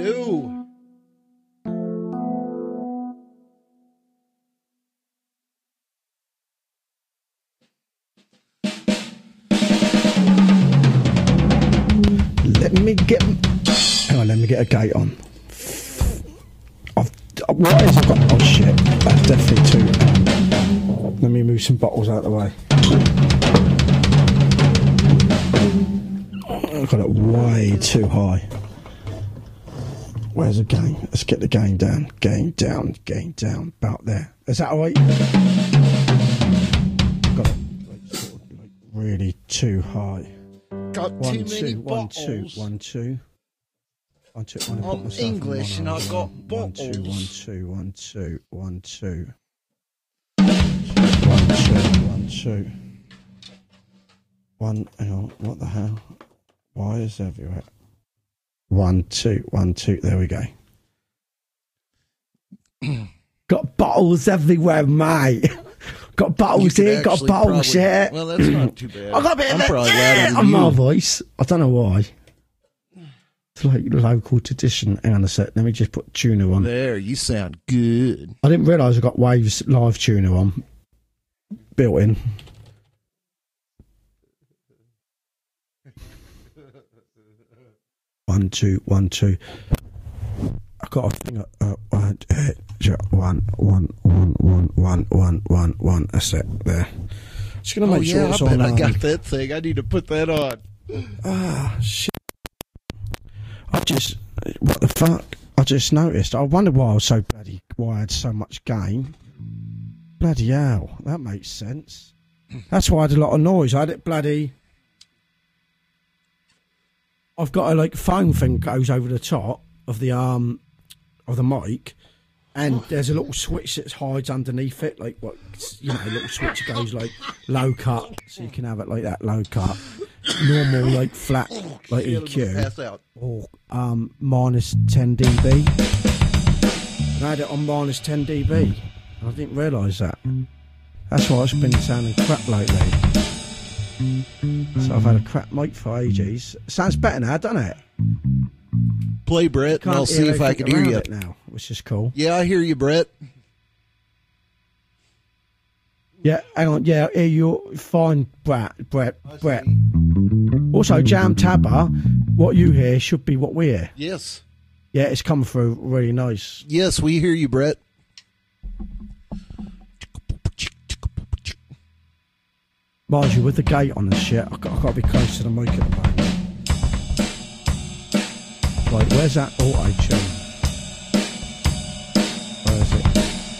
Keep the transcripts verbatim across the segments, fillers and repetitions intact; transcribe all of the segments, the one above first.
Two. Let me get. Hang on, let me get a gate on. I've, what is it? Oh shit, that's definitely two. Let me move some bottles out of the way. I've got it way too high. Where's the game? Let's get the game down. Game down, game down. About there. Is that alright? Got it like, sort of, like, really too high. Got One, too many two, one, bottles. two, one, two. One, two, one, I'm English and I've got bottles. One, two, one, two, one, two. One, two, one, two. One, hang on, what the hell? Why is everywhere? One, two, one, two, there we go. Got bottles everywhere, mate. Got bottles here, got bottles probably, here. Well, that's not too bad. I got a bit I'm of probably it louder than on my you. voice. I don't know why. It's like local tradition. Hang on a sec. Let me just put tuner on. There, you sound good. I didn't realise I got Waves live tuner on. Built in. One, two, one, two. I got a thing. Uh, one, uh, one, one, one, one, one, one, one, one. That's it. There. Just gonna make oh, sure yeah, it's I on. bet I um, got that thing. I need to put that on. Ah, shit. I just, what the fuck? I just noticed. I wonder why I was so bloody, why I had so much gain. Bloody hell, that makes sense. That's why I had a lot of noise. I had it bloody. I've got a like foam thing goes over the top of the um of the mic, and there's a little switch that hides underneath it, like what you know, a little switch goes like low cut, so you can have it like that, low cut, normal like flat like E Q, Pass out. or um minus ten dB. And I had it on minus ten dB. I didn't realise that. That's why it's been sounding crap lately. So I've had a crap mic for ages. Sounds better now, doesn't it? Play, Brett, and Can't I'll hear see if I can anything hear around you. it now, which is cool. Yeah, I hear you, Brett. Yeah, hang on. Yeah, I hear you fine, Brett. Brett. Brett. Also, Jam Tabber, what you hear should be what we hear. Yes. Yeah, it's coming through really nice. Yes, we hear you, Brett. Mind you, with the gate on and shit, I've got, I've got to be close to the mic at the moment. Right, where's that auto tune? Where is it?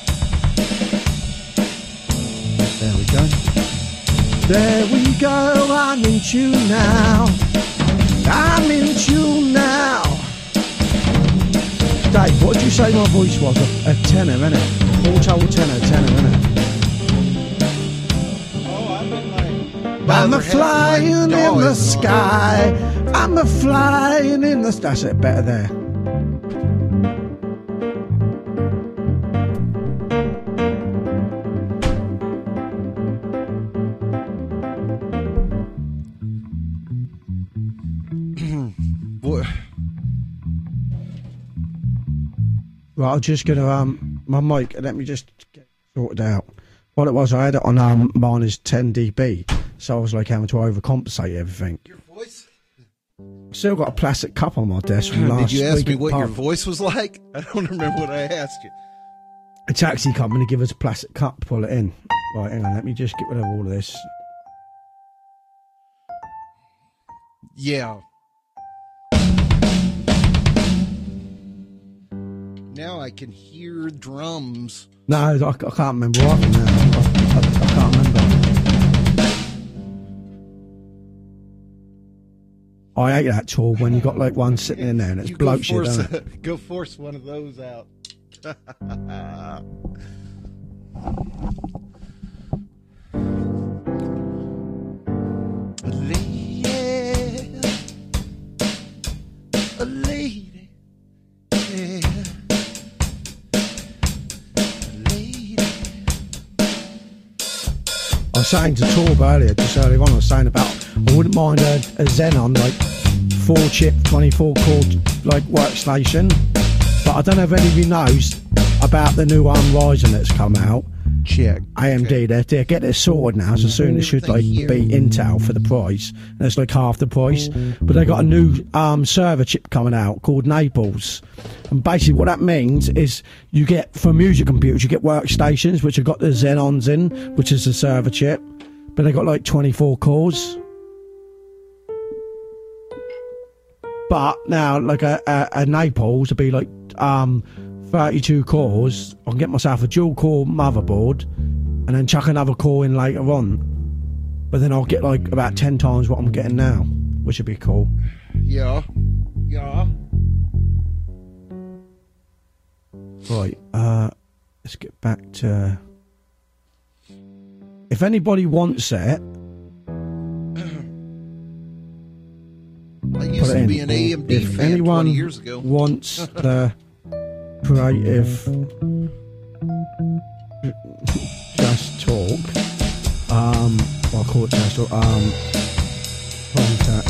There we go. There we go, I'm in tune now. I'm in tune now. Dave, what did you say my voice was? A, a tenor, innit? Auto tenor, tenor, innit? I'm a flying in the sky. I'm a flying in the. That's it. Better there. What? Right, I'm just gonna um my mic. Let me just get it sorted out. What it was, I had it on um minus ten dB, so I was like having to overcompensate everything. Your voice? Still got a plastic cup on my desk from last Did you ask week me at what the your pub. voice was like? I don't remember what I asked you. A taxi company give us a plastic cup to pull it in. Right, hang on, let me just get rid of all of this. Yeah. Now I can hear drums. No, I, I can't remember what happened now. I, I, I can't remember. I hate that tool when you got like one sitting in there and it's You bloke shit, force, doesn't it? go force one of those out. A lady, a lady, yeah. A lady. I was saying to Torb earlier, just earlier on, I was saying about I wouldn't mind a, a Xenon like twenty-four chip, twenty-four core like workstation. But I don't know if any of you knows about the new um, Ryzen that's come out. Check. A M D, Okay. they're, they're getting it sorted now, so soon it should like be Intel for the price. And it's like half the price. But they got a new um, server chip coming out called Naples. And basically what that means is you get, for music computers, you get workstations which have got the Xenons in, which is the server chip. But they got like twenty-four cores. But now, like a, a, a Naples would be like um, thirty-two cores. I can get myself a dual core motherboard and then chuck another core in later on. But then I'll get like about ten times what I'm getting now, which would be cool. Yeah. Yeah. Right, uh, let's get back to... If anybody wants it... I put used it to in. be an A M D If fan anyone twenty years ago. wants the creative Just Talk, um, well, I'll call it Just Talk, um, contact.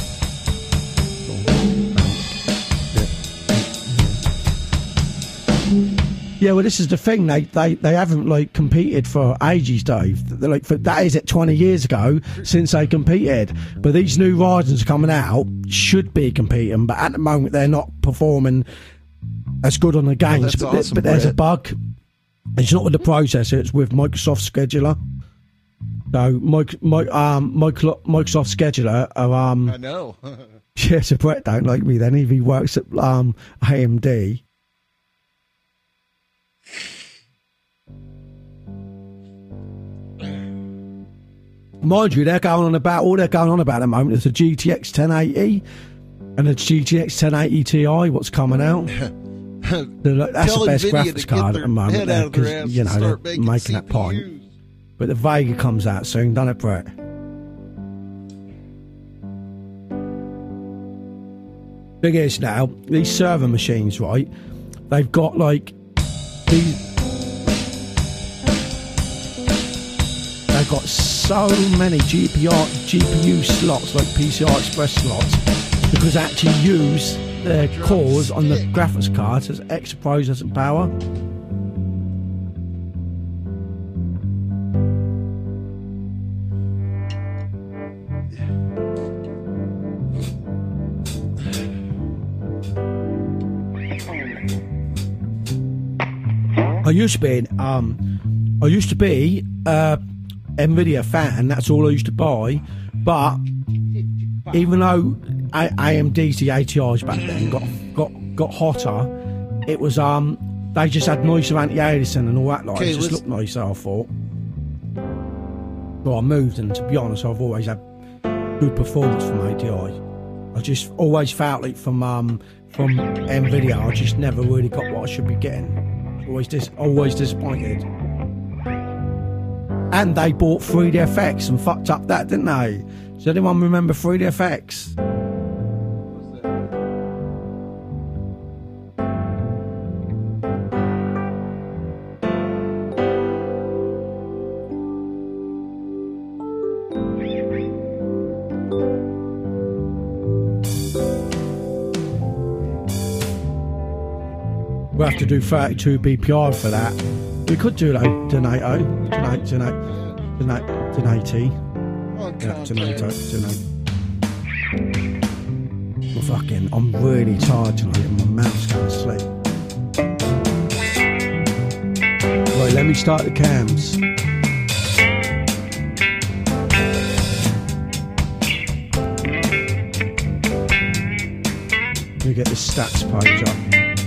Yeah, well, this is the thing. They they, they haven't like competed for ages, Dave. They're like for, that is it twenty years ago since they competed. But these new Ryzen's coming out should be competing, but at the moment they're not performing as good on the games. that's but, there- awesome, but there's a Brett. bug. It's not with the processor; it's with Microsoft Scheduler. So, Mic- Mi- um, Micro- Microsoft Scheduler are um. I know. Yeah, so Brett don't like me then if he works at um A M D. Mind you, they're going on about all they're going on about at the moment is the G T X ten eighty and the G T X ten eighty Ti. What's coming out? They're like, that's Tell the best NVIDIA graphics to get card at their the moment head there out of their because ass you and know start they're making making that point. C P Us. But the Vega comes out soon, doesn't it, Brett? Thing is now, these server machines, right? They've got like these. They've got so many G P R, G P U slots, like P C I Express slots, because they actually use their cores on the graphics cards as extra processing power. I used to be, um, I used to be a Nvidia fan. That's all I used to buy. But even though A- AMD's the A T Is back then got got got hotter, it was um they just had nicer anti-aliasing and all that. Like Okay, it just let's- looked nicer. I thought. Well, I moved, and to be honest, I've always had good performance from A T I. I just always felt like from um from Nvidia, I just never really got what I should be getting. Always dis- always disappointed. And they bought three D F X and fucked up that, didn't they? Does anyone remember three D F X? We'll have to do thirty-two B P R for that. We could do like Donato. Donate, donate, donate, donate. Yeah, Donato, donate. Well, fucking, I'm really tired tonight and my mouth's going to sleep. Right, let me start the cams. Let me get the stats page up.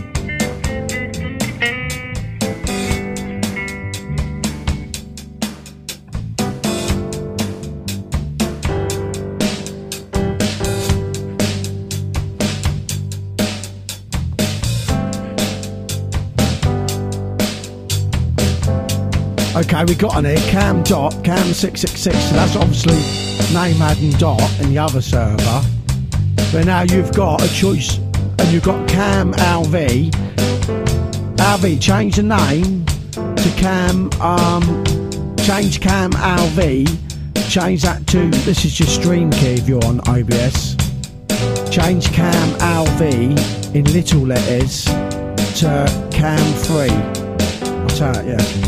Okay, we got on here Cam Dot, Cam six six six, so that's obviously name adding Dot in the other server. But now you've got a choice, and you've got Cam L V. L V, change the name to Cam, um, change Cam L V, change that to, this is your stream key if you're on O B S. change Cam L V in little letters to Cam three. I'll tell it, yeah.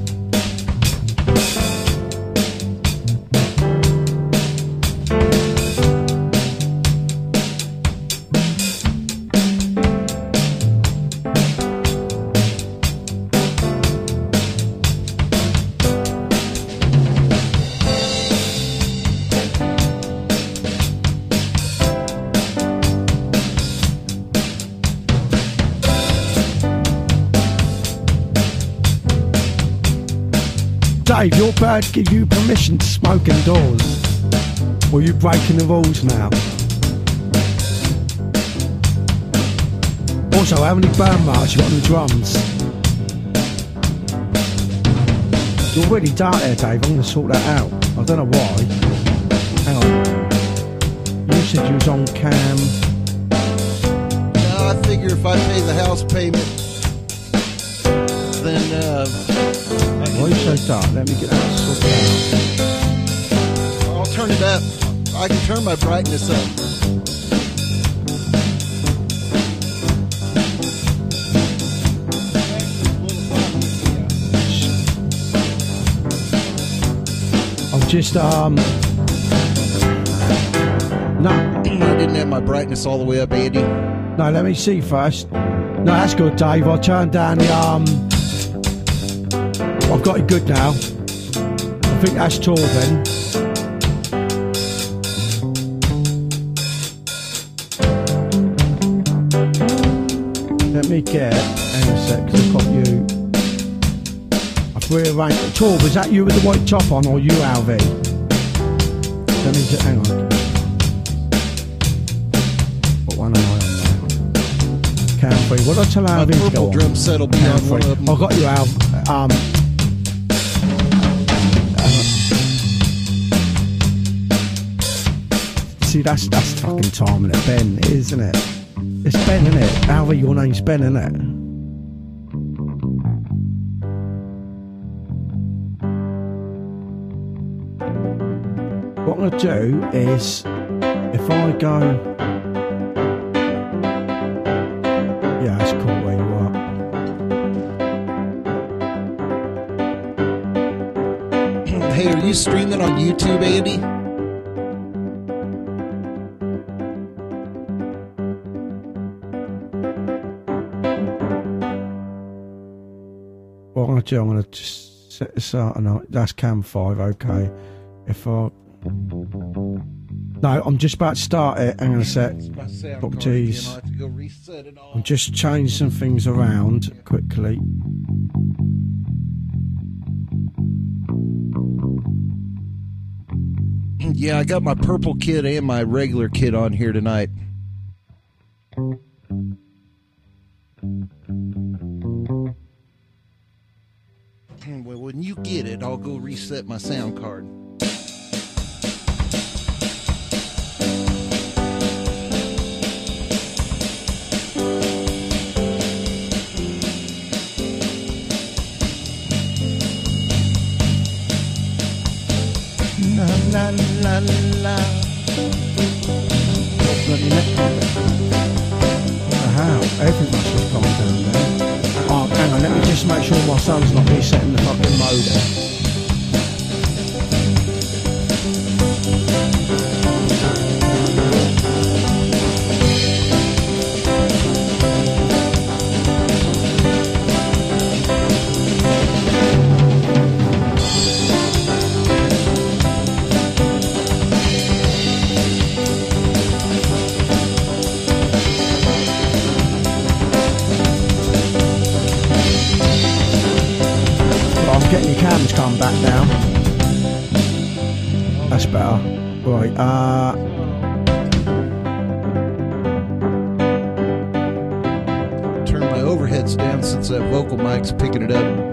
Dave, your bird give you permission to smoke indoors? Or are you breaking the rules now? Also, how many burn marks you got on the drums? You're really dark there, Dave. I'm going to sort that out. I don't know why. Hang on. You said you was on Cam. No, I figure if I pay the house payment, then uh, why are you so dark? Let me get that sorted out. I'll turn it up. I can turn my brightness up. I'm just um. No, I didn't have my brightness all the way up, Andy. no. Let me see first. No, that's good, Dave. I'll turn down the um. I've got it good now. I think that's tall then. Let me get, hang on a sec, 'cause I've got you. I've rearranged it. Tor, was that you with the white top on or you, Alvy? Let me just, hang on. What one am I on now? Cam three. What did I tell My Alvy to go purple on? drum set will be Cam on three. one of them. I've got you, Al. Um, See, that's that's fucking time, isn't it? Ben, it is, isn't it? It's Ben, isn't it? Alvy, your name's Ben, isn't it? What I'm going to do is, if I go... Yeah, that's cool where you are. Hey, are you streaming on YouTube, Andy? What I'm going to do, I'm going to just set this out. No, that's Cam five, okay. If I... No, I'm just about to start it. Hang on a sec. Oh, jeez. I'm just changing some things around quickly. Yeah, I got my purple kit and my regular kit on here tonight. Well, when you get it, I'll go reset my sound card. La la la la. Bloody neck. How? Everything must have gone down there. Oh, hang on, let me just make sure my son's not resetting the fucking modem. Getting your cams come back now. That's better. Right, uh... Turn my overheads down since that vocal mic's picking it up.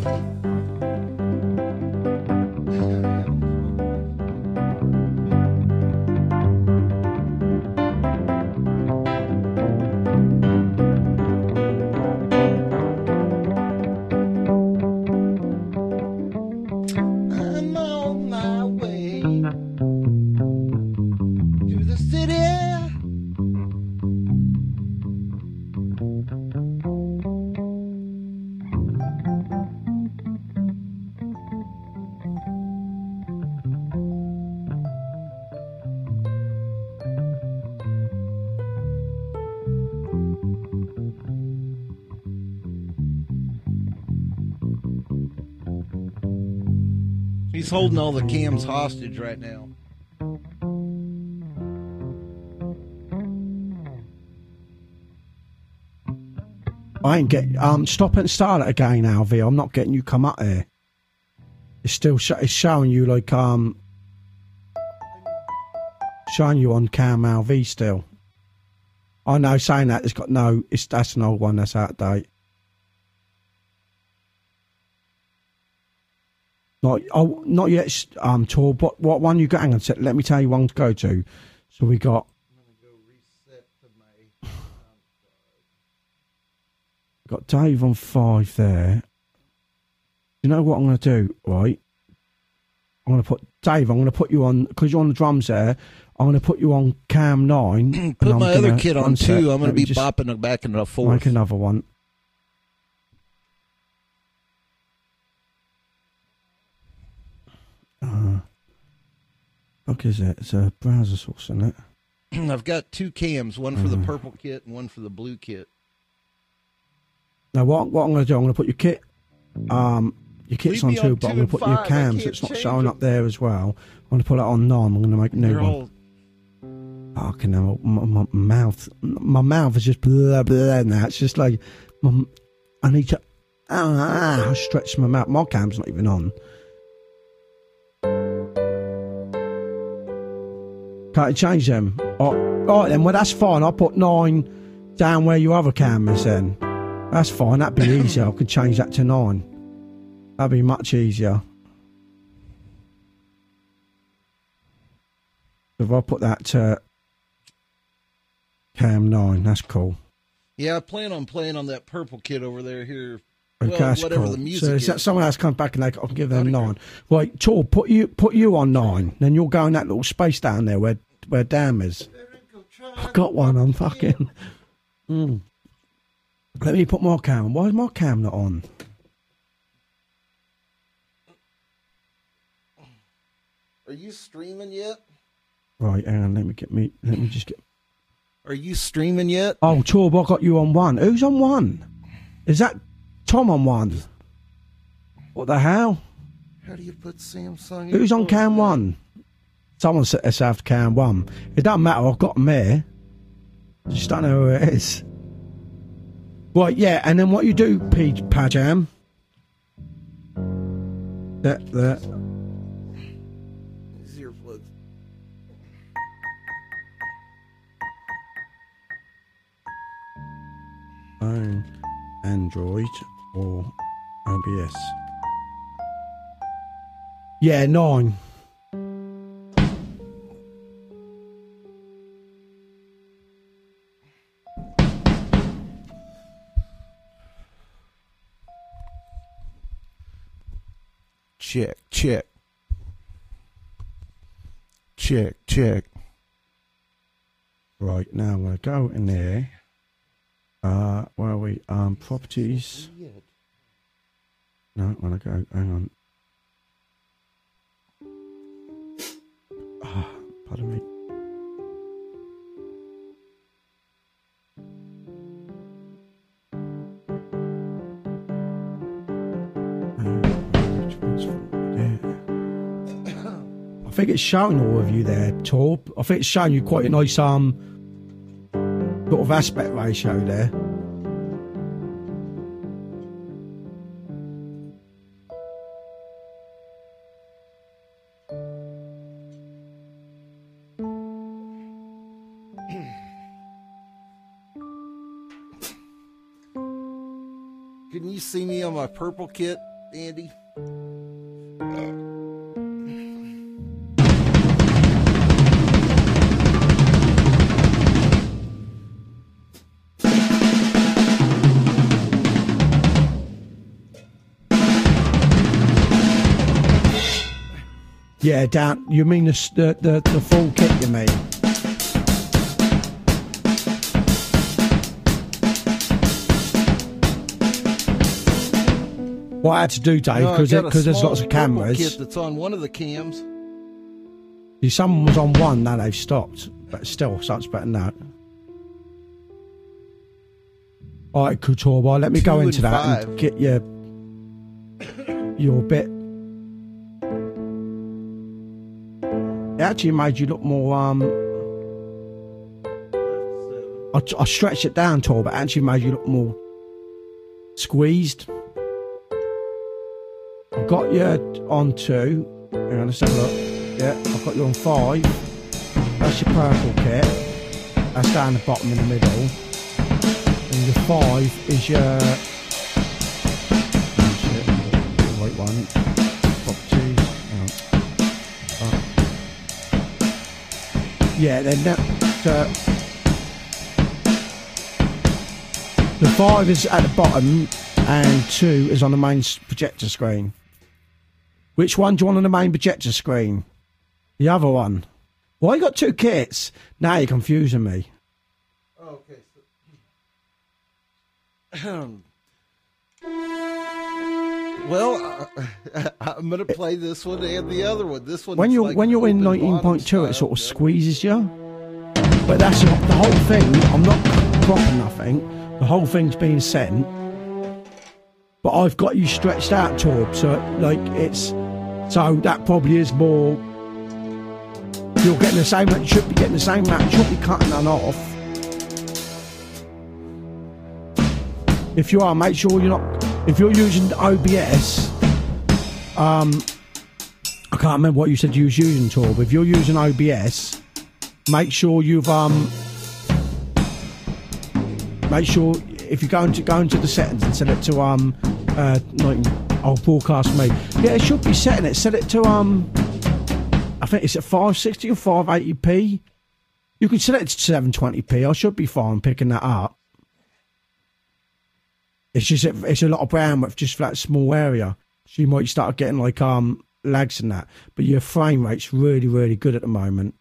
I'm on my way to the city. He's holding all the cams hostage right now. I ain't get um. Stop and start it again, Alvy. I'm not getting you come up here. It's still sh- it's showing you like um. Showing you on Cam L V still. I know, saying that it's got no. It's that's an old one. That's out of date. Not oh, not yet. Um, Tor. What what one you got? Hang on a sec. Let me tell you one to go to. So we got. Got Dave on five there. You know what I'm going to do, right? I'm going to put Dave. I'm going to put you on because you're on the drums there. I'm going to put you on Cam nine. Put my other gonna, kid on sec, two. I'm going to be just bopping back into the fourth. Make another one. Uh, what is it? It's a browser source, isn't it? I've got two cams, one for uh, the purple kit and one for the blue kit. Now, what what I'm going to do? I'm going to put your kit. Um, your kit's on Leave me two, on but I'm two going to put and your five. I cams. can't It's not change showing it. up there as well. I'm going to put it on nine. I'm going to make a new They're one. all Fucking hell, my, my mouth, my mouth is just blah blah now. It's just like, my, I need to, ah, I stretch my mouth. My cam's not even on. Can't you change them? Oh, all right then, well that's fine. I'll put nine down where your other cam is then. That's fine, that'd be easier. I could change that to nine. That'd be much easier. If I put that to Cam nine, that's cool. Yeah, I plan on playing on that purple kit over there here. Okay, Well, that's whatever cool. the music so is. is that someone else comes back and they, I can give them nine. Right, Tor, put you put you on nine. Then you'll go in that little space down there where where Dam is. I've got one. I'm fucking. Mm. Let me put my cam on. Why is my cam not on? Are you streaming yet? Right, hang on. Let me get me. Let me just get. Are you streaming yet? Oh, Torb, I got you on one. Who's on one? Is that Tom on one? What the hell? How do you put Samsung? Who's on cam one? Someone said let's have cam one. It doesn't matter. I've got them here. Just don't know who it is. Right, yeah, and then what you do, P Pajam? That that. These earplugs. Own Android or O B S. Yeah, nine. Check, check. Check, check. Right, now I'm going to go in there. Uh, where are we? Um, properties. No, I'm going to go, hang on. Ah, pardon me. I think it's showing all of you there, Torb. I think it's showing you quite a nice um sort of aspect ratio there. Can you see me on my purple kit Andy. Yeah, down. You mean the the the, the full kit? You mean? What I had to do, Dave, because no, because there's lots of cameras. Kit that's on one of the cams. See, someone was on one, now they've stopped, but still, so it's better than that. All right, Couture, well, let me Two go into and that five. and get your your bit. It actually made you look more. Um, I, I stretched it down, Tor, but it actually made you look more squeezed. I've got you on two. Hang on, let's have a look. Yeah, I've got you on five. That's your purple kit. That's down the bottom in the middle. And the five is your. Oh shit. Wait one. Properties. Hang on. Uh, yeah, then that. Uh, the five is at the bottom, and two is on the main projector screen. Which one do you want on the main projector screen? The other one. Why you got two kits? Now you're confusing me. Okay. So, well, uh, I'm going to play this one and the other one. This one. When you're like when you're in open nineteen point two, bottom it sort of style, squeezes you. But that's not the whole thing. I'm not cropping nothing. The whole thing's being sent. But I've got you stretched out, Torb, so like it's so that probably is more. You're getting the same. You should be getting the same amount. You should be cutting none off. If you are, make sure you're not. If you're using O B S, um, I can't remember what you said you was using, Torb. If you're using O B S, make sure you've um, make sure if you go into go into the settings and set it to um, uh, nineteen, oh, broadcast me. Yeah, it should be setting it. Set it to um, I think it's at five sixty or five eighty p. You can set it to seven twenty p. I should be fine picking that up. It's just it's a lot of bandwidth just for that small area, so you might start getting like um lags and that. But your frame rate's really really good at the moment.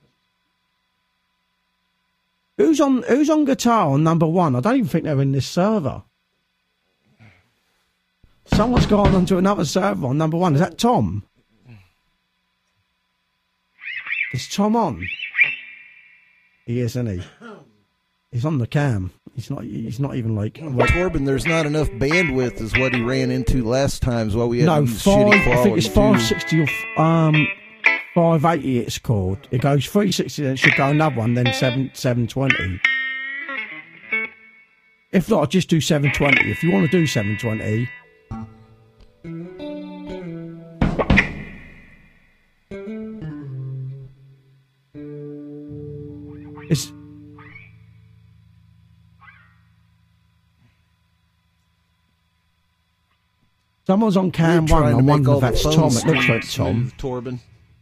Who's on Who's on guitar on number one? I don't even think they're in this server. Someone's gone onto another server on number one. Is that Tom? Is Tom on? He is, isn't he? He's on the cam. He's not. He's not even like. Well, Corbin, there's not enough bandwidth, is what he ran into last time. Is why we had no to use five. shitty quality I think it's too. five sixty or um five eighty. It's called. It goes three sixty. Then it should go another one. Then seven seven twenty. If not, just do seven twenty. If you want to do seven twenty. It's. Someone's on cam You're one. trying I to make wonder all if the that's phone Tom. It looks like smooth, Tom.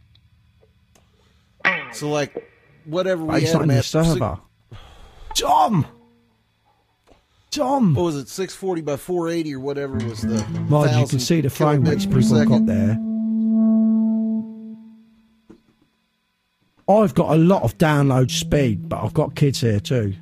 Torben. So like, whatever we Oh, he's had not in him the at, server. Tom. Tom. what was it, six forty by four eighty or whatever was the. Mind you can thousand see the frame rates kilobits per people have got second. there. I've got a lot of download speed, but I've got kids here too.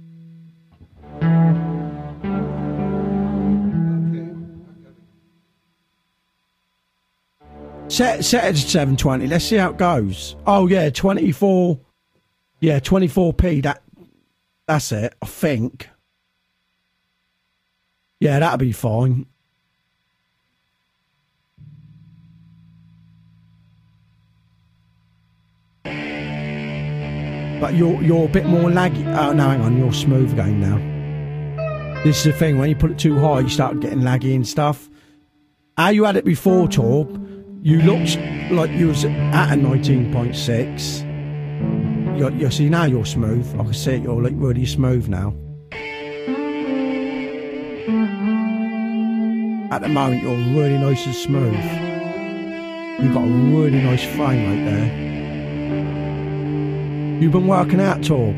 Set set it to seven twenty. Let's see how it goes. Oh yeah, twenty-four. Yeah, twenty-four p. That that's it. I think. Yeah, that'll be fine. But you're you're a bit more laggy. Oh no, hang on, you're smooth again now. This is the thing, when you put it too high, you start getting laggy and stuff. How you had it before, Torb, you looked like you was at a nineteen point six. You're, you're see now you're smooth. I can see it. You're like really smooth now. At the moment, you're really nice and smooth. You've got a really nice frame right there. You've been working out, Torb.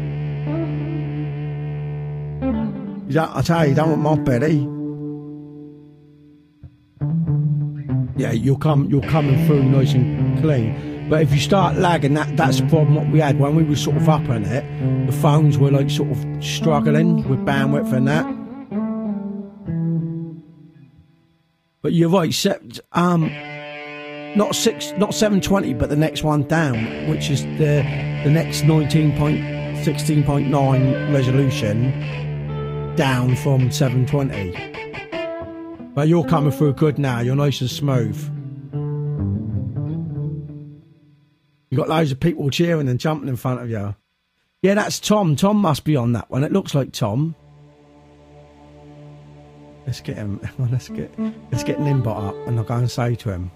That, I tell you, you don't want my belly. Yeah, you'll come, you're coming through nice and clean. But if you start lagging, that that's the problem what we had when we were sort of up on it. The phones were like sort of struggling with bandwidth and that. But you're right, set, um, not six, not seven twenty, but the next one down, which is the the next nineteen point sixteen point nine resolution, down from seven twenty. But you're coming through good now. You're nice and smooth. You got loads of people cheering and jumping in front of you. Yeah, that's Tom. Tom must be on that one. It looks like Tom. Let's get him. Let's get let's get Nimbot up, and I'll go and say to him.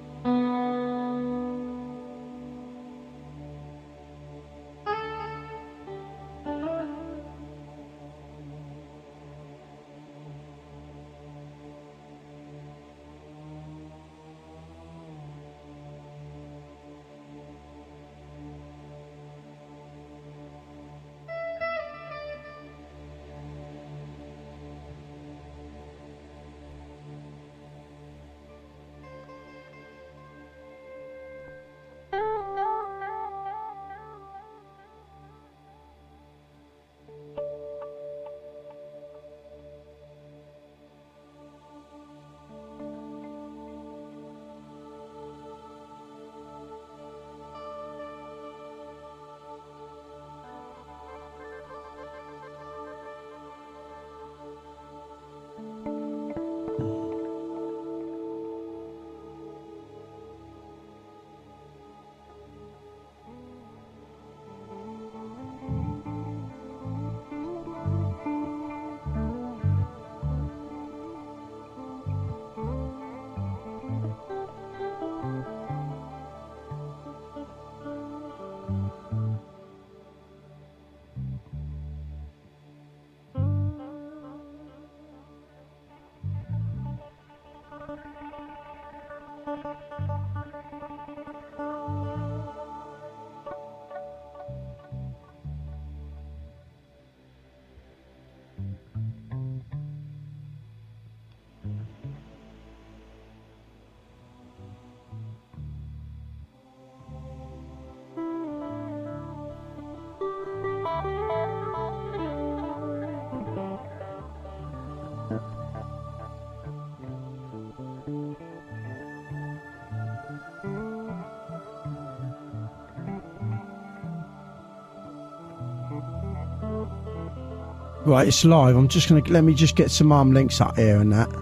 Right, it's live. I'm just gonna let me just get some arm links up here and that.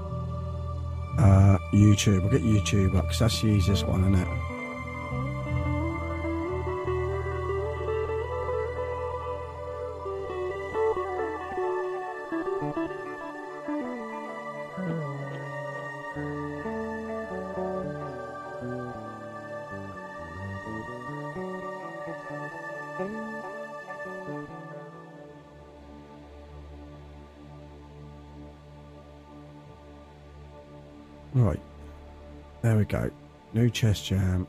Uh, YouTube. I'll get YouTube up because that's the easiest one, isn't it? Right, there we go. New chest jam.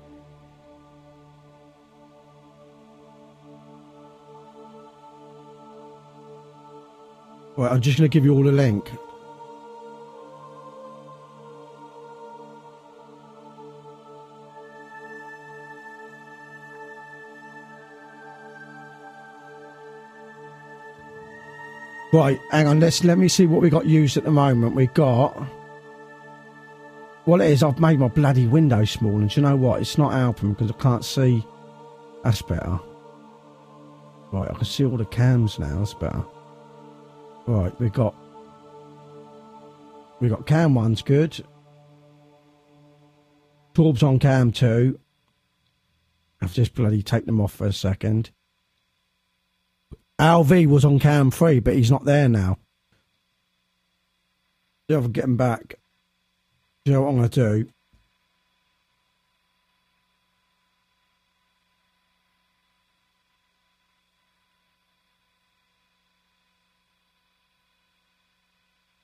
Right, I'm just going to give you all a link. Right, hang on. Let's let me see what we got used at the moment. We got. Well, it is, I've made my bloody window small, and do you know what? It's not helping because I can't see. That's better. Right, I can see all the cams now. That's better. Right, we got. We got cam one's good. Torb's on cam two. I've just bloody taken them off for a second. Al V was on cam three, but he's not there now. See if I can get him back. You know what I'm going to do?